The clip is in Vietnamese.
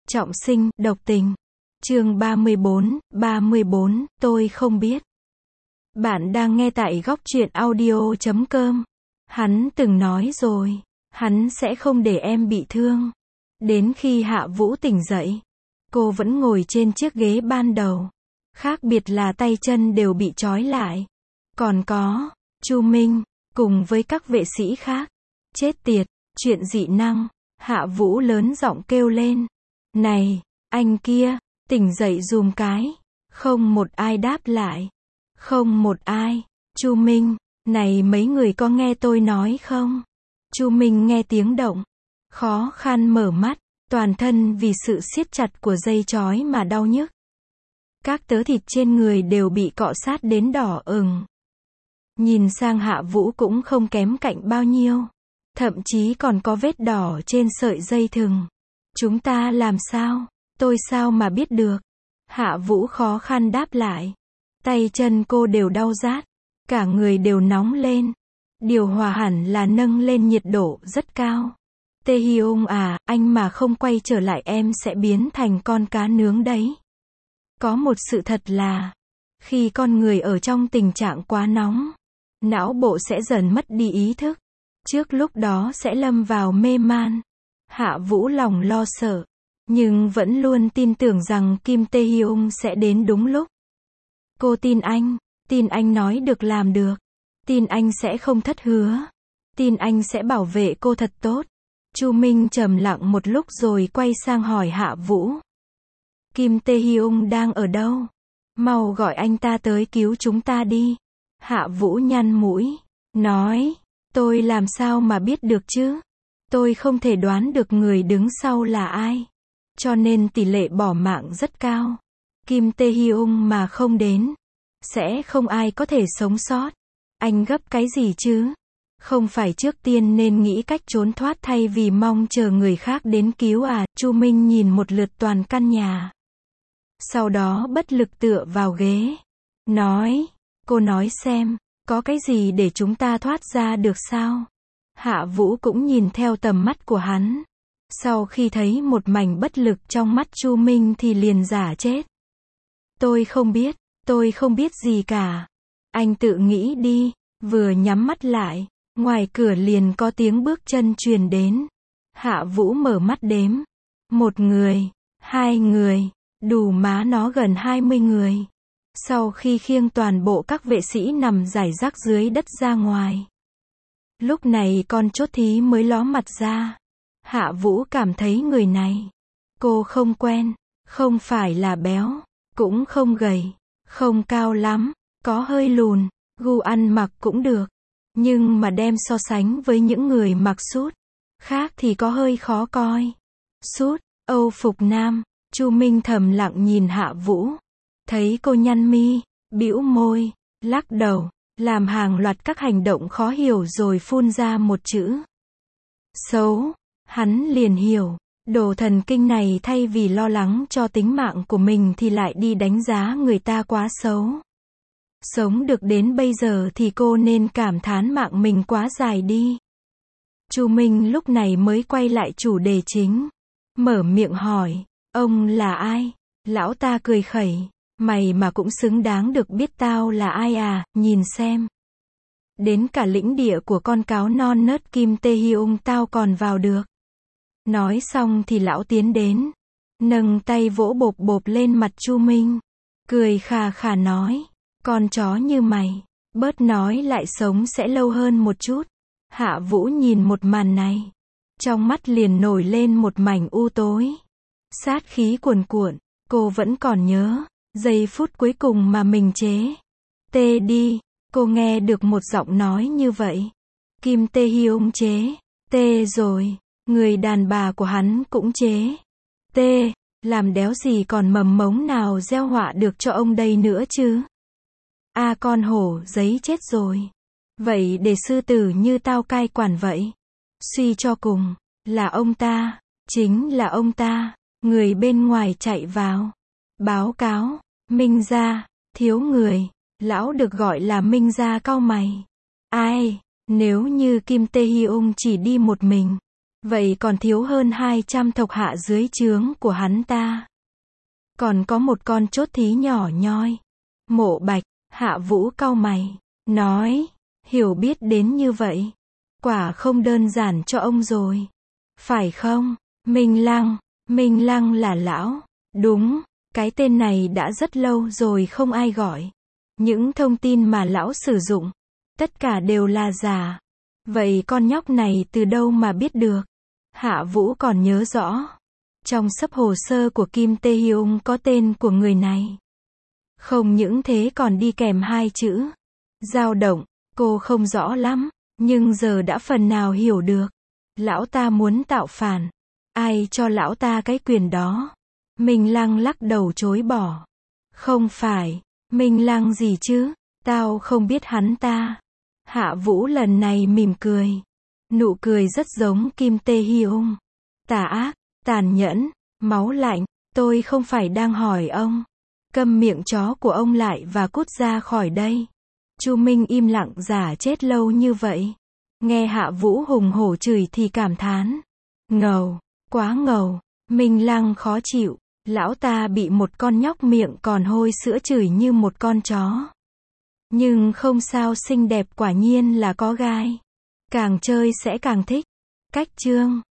Trọng sinh, độc tình. Chương 34, tôi không biết. Bạn đang nghe tại góc truyện audio.com. Hắn từng nói rồi, hắn sẽ không để em bị thương. Đến khi Hạ Vũ tỉnh dậy, cô vẫn ngồi trên chiếc ghế ban đầu. Khác biệt là tay chân đều bị trói lại. Còn có Chu Minh, cùng với các vệ sĩ khác. Chết tiệt, chuyện dị năng. Hạ Vũ lớn giọng kêu lên. Này, anh kia, tỉnh dậy dùm cái. Không một ai đáp lại. Không một ai. Chu Minh, này mấy người có nghe tôi nói không? Chu Minh nghe tiếng động, khó khăn mở mắt, toàn thân vì sự siết chặt của dây trói mà đau nhức. Các tớ thịt trên người đều bị cọ sát đến đỏ ửng. Nhìn sang Hạ Vũ cũng không kém cạnh bao nhiêu. Thậm chí còn có vết đỏ trên sợi dây thừng. Chúng ta làm sao? Tôi sao mà biết được? Hạ Vũ khó khăn đáp lại. Tay chân cô đều đau rát. Cả người đều nóng lên. Điều hòa hẳn là nâng lên nhiệt độ rất cao. Tae Hyung à, anh mà không quay trở lại em sẽ biến thành con cá nướng đấy. Có một sự thật là, khi con người ở trong tình trạng quá nóng, não bộ sẽ dần mất đi ý thức. Trước lúc đó sẽ lâm vào mê man. Hạ Vũ lòng lo sợ, nhưng vẫn luôn tin tưởng rằng Kim Tae Hyung sẽ đến đúng lúc. Cô tin anh nói được làm được. Tin anh sẽ không thất hứa. Tin anh sẽ bảo vệ cô thật tốt. Chu Minh trầm lặng một lúc rồi quay sang hỏi Hạ Vũ. Kim Tae Hyung đang ở đâu? Mau gọi anh ta tới cứu chúng ta đi. Hạ Vũ nhăn mũi, nói, tôi làm sao mà biết được chứ? Tôi không thể đoán được người đứng sau là ai. Cho nên tỷ lệ bỏ mạng rất cao. Kim Tae Hyung mà không đến, sẽ không ai có thể sống sót. Anh gấp cái gì chứ? Không phải trước tiên nên nghĩ cách trốn thoát thay vì mong chờ người khác đến cứu à? Chu Minh nhìn một lượt toàn căn nhà. Sau đó bất lực tựa vào ghế. Nói, cô nói xem, có cái gì để chúng ta thoát ra được sao? Hạ Vũ cũng nhìn theo tầm mắt của hắn. Sau khi thấy một mảnh bất lực trong mắt Chu Minh thì liền giả chết. Tôi không biết gì cả. Anh tự nghĩ đi. Vừa nhắm mắt lại, ngoài cửa liền có tiếng bước chân truyền đến. Hạ Vũ mở mắt đếm. 1 người, 2 người, đủ má nó gần 20 người. Sau khi khiêng toàn bộ các vệ sĩ nằm rải rác dưới đất ra ngoài. Lúc này con chốt thí mới ló mặt ra. Hạ Vũ cảm thấy người này cô không quen, không phải là béo, cũng không gầy, không cao lắm, có hơi lùn, gu ăn mặc cũng được. Nhưng mà đem so sánh với những người mặc sút khác thì có hơi khó coi. Sút, Âu phục nam. Chu Minh thầm lặng nhìn Hạ Vũ. Thấy cô nhăn mi, bĩu môi, lắc đầu, làm hàng loạt các hành động khó hiểu rồi phun ra một chữ. Xấu. Hắn liền hiểu, đồ thần kinh này thay vì lo lắng cho tính mạng của mình thì lại đi đánh giá người ta quá xấu. Sống được đến bây giờ thì cô nên cảm thán mạng mình quá dài đi. Chu Minh lúc này mới quay lại chủ đề chính. Mở miệng hỏi, ông là ai? Lão ta cười khẩy, mày mà cũng xứng đáng được biết tao là ai à, nhìn xem. Đến cả lĩnh địa của con cáo non nớt Kim Tae Hyung tao còn vào được. Nói xong thì lão tiến đến, nâng tay vỗ bộp bộp lên mặt Chu Minh, cười khà khà nói, con chó như mày, bớt nói lại sống sẽ lâu hơn một chút. Hạ Vũ nhìn một màn này, trong mắt liền nổi lên một mảnh u tối, sát khí cuồn cuộn. Cô vẫn còn nhớ giây phút cuối cùng mà mình chế tê đi. Cô nghe được một giọng nói như vậy. Kim Tae Hyung chế tê rồi. Người đàn bà của hắn cũng chế tê. Làm đéo gì còn mầm mống nào gieo họa được cho ông đây nữa chứ. A con hổ giấy chết rồi. Vậy để sư tử như tao cai quản vậy. Suy cho cùng, là ông ta, chính là ông ta. Người bên ngoài chạy vào, báo cáo, Minh gia, thiếu người. Lão được gọi là Minh gia cau mày. Ai, nếu như Kim Tae Hyung chỉ đi một mình, Vậy còn thiếu hơn 200 thộc hạ dưới trướng của hắn ta. Còn có một con chốt thí nhỏ nhoi. Mộ Bạch, Hạ Vũ cau mày, nói, hiểu biết đến như vậy. Quả không đơn giản cho ông rồi. Phải không? Minh Lăng là lão. Đúng, cái tên này đã rất lâu rồi không ai gọi. Những thông tin mà lão sử dụng, tất cả đều là giả. Vậy con nhóc này từ đâu mà biết được? Hạ Vũ còn nhớ rõ. Trong xấp hồ sơ của Kim Tae Hyung có tên của người này. Không những thế còn đi kèm hai chữ dao động. Cô không rõ lắm, nhưng giờ đã phần nào hiểu được. Lão ta muốn tạo phản. Ai cho lão ta cái quyền đó? Minh Lăng lắc đầu chối bỏ. Không phải, Minh Lăng gì chứ? Tao không biết hắn ta. Hạ Vũ lần này mỉm cười. Nụ cười rất giống Kim Tae Hyung. Tà ác, tàn nhẫn, máu lạnh. Tôi không phải đang hỏi ông. Câm miệng chó của ông lại và cút ra khỏi đây. Chu Minh im lặng giả chết lâu như vậy. Nghe Hạ Vũ hùng hổ chửi thì cảm thán. Ngầu, quá ngầu. Minh Lăng khó chịu. Lão ta bị một con nhóc miệng còn hôi sữa chửi như một con chó. Nhưng không sao, xinh đẹp quả nhiên là có gai. Càng chơi sẽ càng thích. Cách chương